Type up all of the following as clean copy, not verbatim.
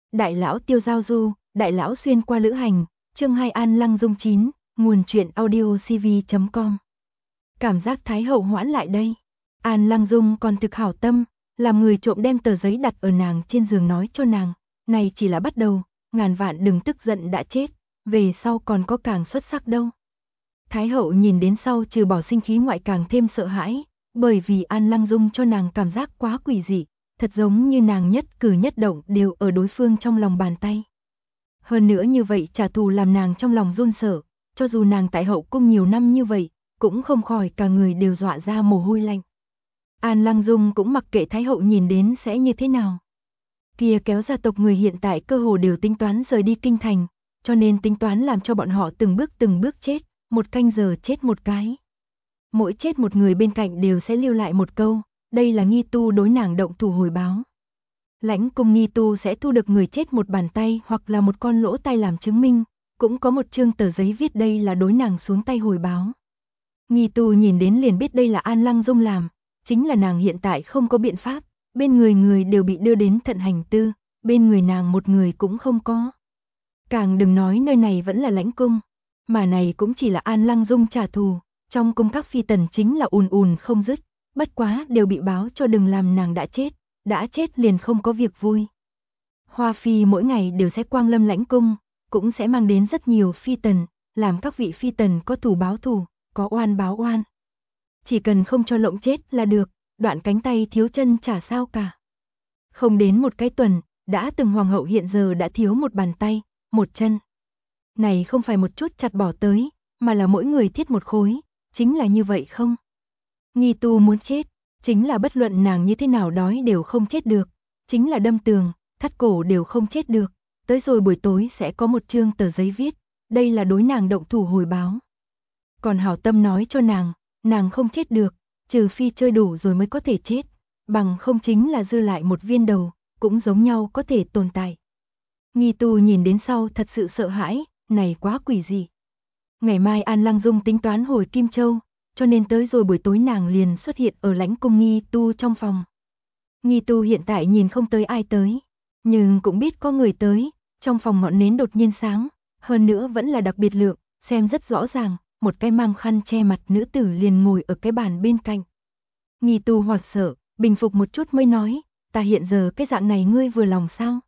Đại lão Tiêu Giao Du, Đại lão xuyên qua lữ hành, chương 2 An Lăng Dung 9, nguồn truyện audio cv.com. Cảm giác Thái hậu hoãn lại đây. An Lăng Dung còn thực hảo tâm, làm người trộm đem tờ giấy đặt ở nàng trên giường nói cho nàng, này chỉ là bắt đầu, ngàn vạn đừng tức giận đã chết, về sau còn có càng xuất sắc đâu. Thái hậu nhìn đến sau trừ bỏ sinh khí ngoại càng thêm sợ hãi, bởi vì An Lăng Dung cho nàng cảm giác quá quỷ dị, thật giống như nàng nhất cử nhất động đều ở đối phương trong lòng bàn tay. Hơn nữa như vậy trả thù làm nàng trong lòng run sợ, cho dù nàng tại hậu cung nhiều năm như vậy, cũng không khỏi cả người đều dọa ra mồ hôi lạnh. An Lăng Dung cũng mặc kệ Thái hậu nhìn đến sẽ như thế nào. Kia kéo gia tộc người hiện tại cơ hồ đều tính toán rời đi kinh thành, cho nên tính toán làm cho bọn họ từng bước chết, một canh giờ chết một cái. Mỗi chết một người bên cạnh đều sẽ lưu lại một câu, đây là nghi tu đối nàng động thủ hồi báo. Lãnh cung nghi tu sẽ thu được người chết một bàn tay hoặc là một con lỗ tai làm chứng minh, cũng có một chương tờ giấy viết đây là đối nàng xuống tay hồi báo. Nghi tu nhìn đến liền biết đây là An Lăng Dung làm, chính là nàng hiện tại không có biện pháp, bên người đều bị đưa đến thận hành tư, bên người nàng một người cũng không có. Càng đừng nói nơi này vẫn là lãnh cung, mà này cũng chỉ là An Lăng Dung trả thù, trong cung các phi tần chính là ùn không dứt, bất quá đều bị báo cho đừng làm nàng đã chết liền không có việc vui. Hoa phi mỗi ngày đều sẽ quang lâm lãnh cung, cũng sẽ mang đến rất nhiều phi tần, làm các vị phi tần có thù báo thù, có oan báo oan. Chỉ cần không cho lộng chết là được, đoạn cánh tay thiếu chân chả sao cả. Không đến một cái tuần, đã từng hoàng hậu hiện giờ đã thiếu một bàn tay, một chân. Này không phải một chút chặt bỏ tới, mà là mỗi người thiết một khối, chính là như vậy không? Nghi tu muốn chết, chính là bất luận nàng như thế nào đói đều không chết được, chính là đâm tường, thắt cổ đều không chết được, tới rồi buổi tối sẽ có một chương tờ giấy viết, đây là đối nàng động thủ hồi báo. Còn hảo tâm nói cho nàng không chết được, trừ phi chơi đủ rồi mới có thể chết, bằng không chính là dư lại một viên đầu, cũng giống nhau có thể tồn tại. Nghi tu nhìn đến sau thật sự sợ hãi, này quá quỷ dị. Ngày mai An Lăng Dung tính toán hồi Kim Châu, cho nên tới rồi buổi tối nàng liền xuất hiện ở lãnh cung nghi tu trong phòng. Nghi tu hiện tại nhìn không tới ai tới, nhưng cũng biết có người tới, trong phòng ngọn nến đột nhiên sáng, hơn nữa vẫn là đặc biệt lượng, xem rất rõ ràng, một cái mang khăn che mặt nữ tử liền ngồi ở cái bàn bên cạnh. Nghi tu hoảng sợ, bình phục một chút mới nói, ta hiện giờ cái dạng này ngươi vừa lòng sao?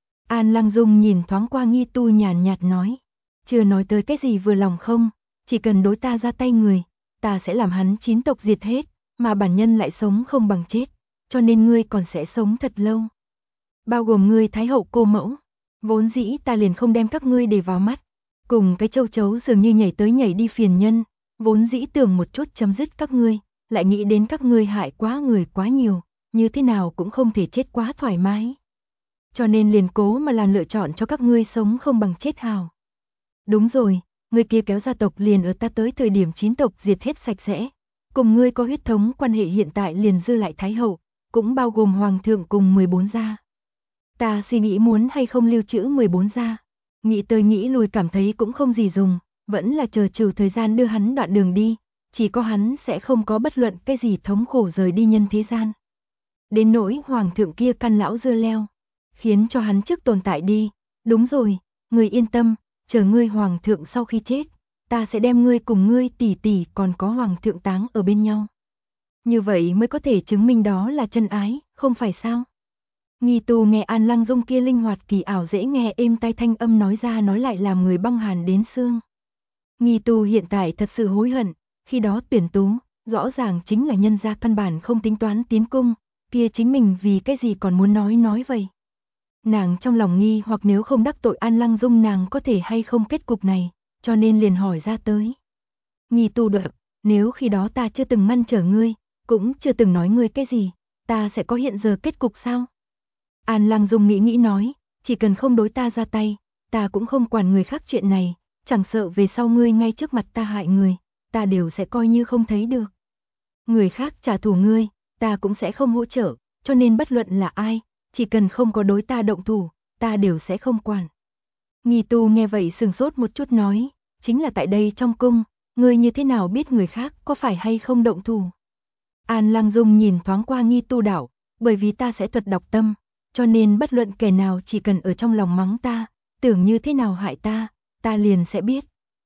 An Lăng Dung nhìn thoáng qua nghi tu nhàn nhạt nói, chưa nói tới cái gì vừa lòng không, chỉ cần đối ta ra tay người, ta sẽ làm hắn 9 tộc diệt hết, mà bản nhân lại sống không bằng chết, cho nên ngươi còn sẽ sống thật lâu. Bao gồm ngươi Thái hậu cô mẫu, vốn dĩ ta liền không đem các ngươi để vào mắt, cùng cái châu chấu dường như nhảy tới nhảy đi phiền nhân, vốn dĩ tưởng một chút chấm dứt các ngươi, lại nghĩ đến các ngươi hại quá người quá nhiều, như thế nào cũng không thể chết quá thoải mái. Cho nên liền cố mà làm lựa chọn cho các ngươi sống không bằng chết hào. Đúng rồi, người kia kéo gia tộc liền ở ta tới thời điểm 9 tộc diệt hết sạch sẽ, cùng ngươi có huyết thống quan hệ hiện tại liền dư lại Thái hậu, cũng bao gồm hoàng thượng cùng 14 gia. Ta suy nghĩ muốn hay không lưu trữ 14 gia, nghĩ tới nghĩ lui cảm thấy cũng không gì dùng, vẫn là chờ trừ thời gian đưa hắn đoạn đường đi, chỉ có hắn sẽ không có bất luận cái gì thống khổ rời đi nhân thế gian. Đến nỗi hoàng thượng kia căn lão dưa leo, khiến cho hắn trước tồn tại đi, đúng rồi, ngươi yên tâm, chờ ngươi hoàng thượng sau khi chết, ta sẽ đem ngươi cùng ngươi tỷ tỷ còn có hoàng thượng táng ở bên nhau. Như vậy mới có thể chứng minh đó là chân ái, không phải sao? Nghi tu nghe An Lăng Dung kia linh hoạt kỳ ảo dễ nghe êm tai thanh âm nói ra nói lại làm người băng hàn đến xương. Nghi tu hiện tại thật sự hối hận, khi đó tuyển tú, rõ ràng chính là nhân gia căn bản không tính toán tiến cung, kia chính mình vì cái gì còn muốn nói vậy. Nàng trong lòng nghi hoặc nếu không đắc tội An Lăng Dung nàng có thể hay không kết cục này, cho nên liền hỏi ra tới. Nghi tu đợi, nếu khi đó ta chưa từng ngăn trở ngươi, cũng chưa từng nói ngươi cái gì, ta sẽ có hiện giờ kết cục sao? An Lăng Dung nghĩ nói, chỉ cần không đối ta ra tay, ta cũng không quản người khác chuyện này, chẳng sợ về sau ngươi ngay trước mặt ta hại người, ta đều sẽ coi như không thấy được. Người khác trả thù ngươi, ta cũng sẽ không hỗ trợ, cho nên bất luận là ai, chỉ cần không có đối ta động thủ, ta đều sẽ không quản. Nghi tu nghe vậy sừng sốt một chút nói, chính là tại đây trong cung, ngươi như thế nào biết người khác có phải hay không động thủ? An Lăng Dung nhìn thoáng qua nghi tu đảo, bởi vì ta sẽ thuật đọc tâm, cho nên bất luận kẻ nào chỉ cần ở trong lòng mắng ta, tưởng như thế nào hại ta liền sẽ biết.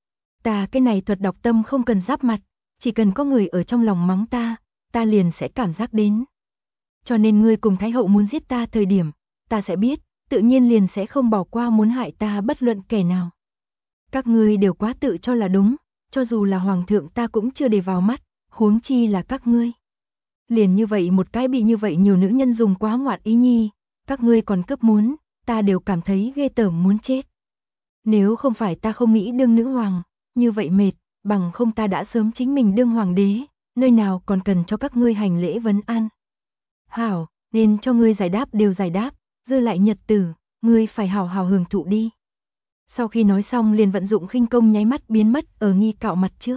Ta cái này thuật đọc tâm không cần giáp mặt, chỉ cần có người ở trong lòng mắng ta liền sẽ cảm giác đến. Cho nên ngươi cùng Thái hậu muốn giết ta thời điểm, ta sẽ biết, tự nhiên liền sẽ không bỏ qua muốn hại ta bất luận kẻ nào. Các ngươi đều quá tự cho là đúng, cho dù là hoàng thượng ta cũng chưa để vào mắt, huống chi là các ngươi. Liền như vậy một cái bị như vậy nhiều nữ nhân dùng quá ngoạn ý nhi, các ngươi còn cấp muốn, ta đều cảm thấy ghê tởm muốn chết. Nếu không phải ta không nghĩ đương nữ hoàng, như vậy mệt, bằng không ta đã sớm chính mình đương hoàng đế, nơi nào còn cần cho các ngươi hành lễ vấn an. Hảo, nên cho ngươi giải đáp đều giải đáp, dư lại nhật tử, ngươi phải hảo hảo hưởng thụ đi. Sau khi nói xong liền vận dụng khinh công nháy mắt biến mất ở Nghi Cạo mặt trước.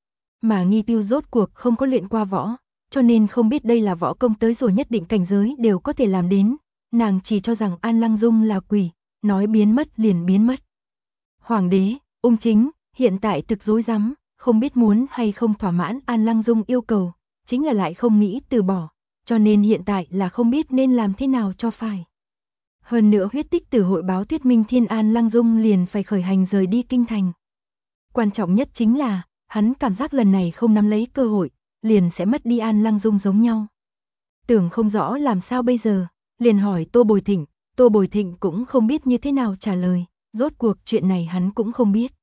Mà Nghi Tiêu rốt cuộc không có luyện qua võ, cho nên không biết đây là võ công tới rồi nhất định cảnh giới đều có thể làm đến, nàng chỉ cho rằng An Lăng Dung là quỷ, nói biến mất liền biến mất. Hoàng đế, ung chính, hiện tại thực rối rắm, không biết muốn hay không thỏa mãn An Lăng Dung yêu cầu, chính là lại không nghĩ từ bỏ, cho nên hiện tại là không biết nên làm thế nào cho phải. Hơn nữa huyết tích tử hội báo thuyết minh Thiên An Lăng Dung liền phải khởi hành rời đi kinh thành. Quan trọng nhất chính là, hắn cảm giác lần này không nắm lấy cơ hội, liền sẽ mất đi An Lăng Dung giống nhau. Tưởng không rõ làm sao bây giờ, liền hỏi Tô Bồi Thịnh, Tô Bồi Thịnh cũng không biết như thế nào trả lời, rốt cuộc chuyện này hắn cũng không biết.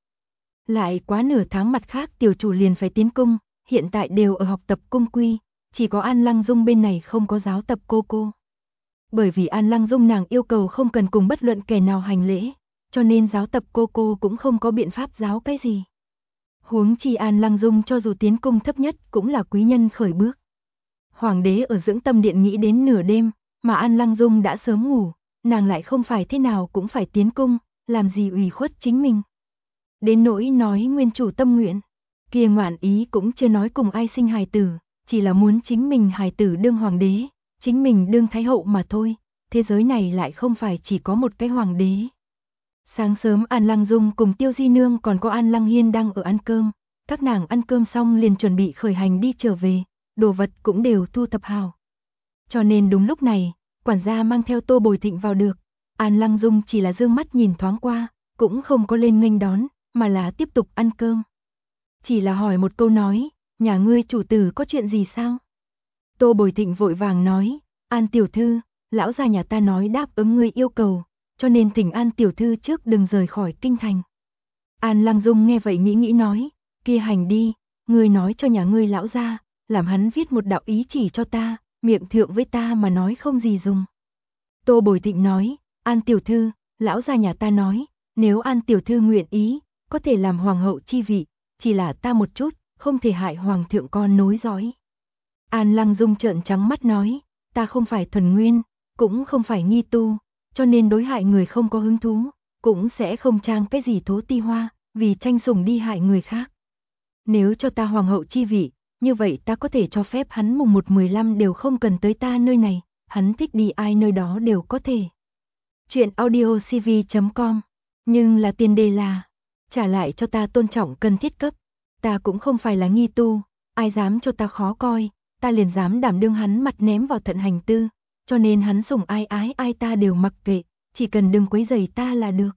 Lại quá nửa tháng mặt khác tiểu chủ liền phải tiến cung, hiện tại đều ở học tập cung quy, chỉ có An Lăng Dung bên này không có giáo tập cô. Bởi vì An Lăng Dung nàng yêu cầu không cần cùng bất luận kẻ nào hành lễ, cho nên giáo tập cô cũng không có biện pháp giáo cái gì. Huống chi An Lăng Dung cho dù tiến cung thấp nhất cũng là quý nhân khởi bước. Hoàng đế ở dưỡng tâm điện nghĩ đến nửa đêm, mà An Lăng Dung đã sớm ngủ, nàng lại không phải thế nào cũng phải tiến cung, làm gì ủy khuất chính mình. Đến nỗi nói nguyên chủ tâm nguyện, kia ngoạn ý cũng chưa nói cùng ai sinh hài tử, chỉ là muốn chính mình hài tử đương hoàng đế, chính mình đương thái hậu mà thôi, thế giới này lại không phải chỉ có một cái hoàng đế. Sáng sớm An Lăng Dung cùng Tiêu Di Nương còn có An Lăng Hiên đang ở ăn cơm, các nàng ăn cơm xong liền chuẩn bị khởi hành đi trở về, đồ vật cũng đều thu thập hào. Cho nên đúng lúc này, quản gia mang theo Tô Bồi Thịnh vào được, An Lăng Dung chỉ là dương mắt nhìn thoáng qua, cũng không có lên nghênh đón, mà là tiếp tục ăn cơm. Chỉ là hỏi một câu nói, nhà ngươi chủ tử có chuyện gì sao? Tô Bồi Thịnh vội vàng nói, An tiểu thư, lão gia nhà ta nói đáp ứng ngươi yêu cầu, cho nên thỉnh An tiểu thư trước đừng rời khỏi kinh thành. An Lăng Dung nghe vậy nghĩ nói, kia hành đi, ngươi nói cho nhà ngươi lão gia, làm hắn viết một đạo ý chỉ cho ta, miệng thượng với ta mà nói không gì dùng. Tô Bồi Thịnh nói, An tiểu thư, lão gia nhà ta nói, nếu An tiểu thư nguyện ý, có thể làm hoàng hậu chi vị, chỉ là ta một chút, không thể hại hoàng thượng con nối dõi. An Lăng Dung trợn trắng mắt nói, ta không phải thuần nguyên, cũng không phải nghi tu, cho nên đối hại người không có hứng thú, cũng sẽ không trang cái gì thố ti hoa, vì tranh sủng đi hại người khác. Nếu cho ta hoàng hậu chi vị, như vậy ta có thể cho phép hắn mùng 1/15 đều không cần tới ta nơi này, hắn thích đi ai nơi đó đều có thể. Chuyện audiocv.com, nhưng là tiền đề là, trả lại cho ta tôn trọng cần thiết cấp, ta cũng không phải là nghi tu, ai dám cho ta khó coi, ta liền dám đảm đương hắn mặt ném vào thận hành tư, cho nên hắn sủng ai ái ai ta đều mặc kệ, chỉ cần đừng quấy rầy ta là được.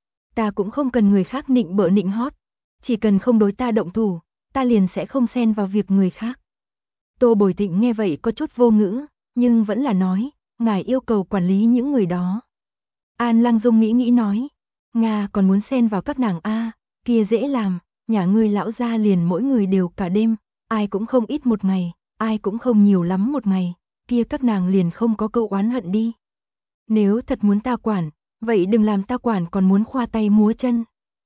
Ta cũng không cần người khác nịnh bợ nịnh hót, chỉ cần không đối ta động thủ, ta liền sẽ không xen vào việc người khác. Tô Bồi Thịnh nghe vậy có chút vô ngữ, nhưng vẫn là nói, ngài yêu cầu quản lý những người đó. An Lăng Dung nghĩ nói, Nga còn muốn xen vào các nàng a, kia dễ làm, nhà ngươi lão gia liền mỗi người đều cả đêm, ai cũng không ít một ngày, ai cũng không nhiều lắm một ngày, kia các nàng liền không có câu oán hận đi. Nếu thật muốn ta quản, vậy đừng làm ta quản còn muốn khoa tay múa chân.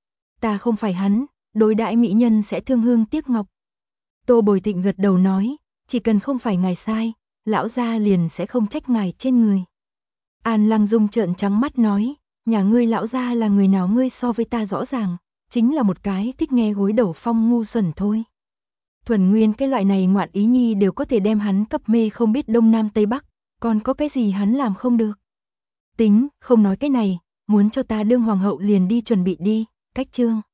Ta không phải hắn, đối đãi mỹ nhân sẽ thương hương tiếc ngọc. Tô Bồi Thịnh gật đầu nói, chỉ cần không phải ngài sai, lão gia liền sẽ không trách ngài trên người. An Lăng Dung trợn trắng mắt nói, nhà ngươi lão gia là người nào ngươi so với ta rõ ràng, chính là một cái thích nghe gối đầu phong ngu xuẩn thôi. Thuần nguyên cái loại này ngoạn ý nhi đều có thể đem hắn cấp mê không biết đông nam tây bắc, còn có cái gì hắn làm không được. Tính, không nói cái này, muốn cho ta đương hoàng hậu liền đi chuẩn bị đi, cách chương.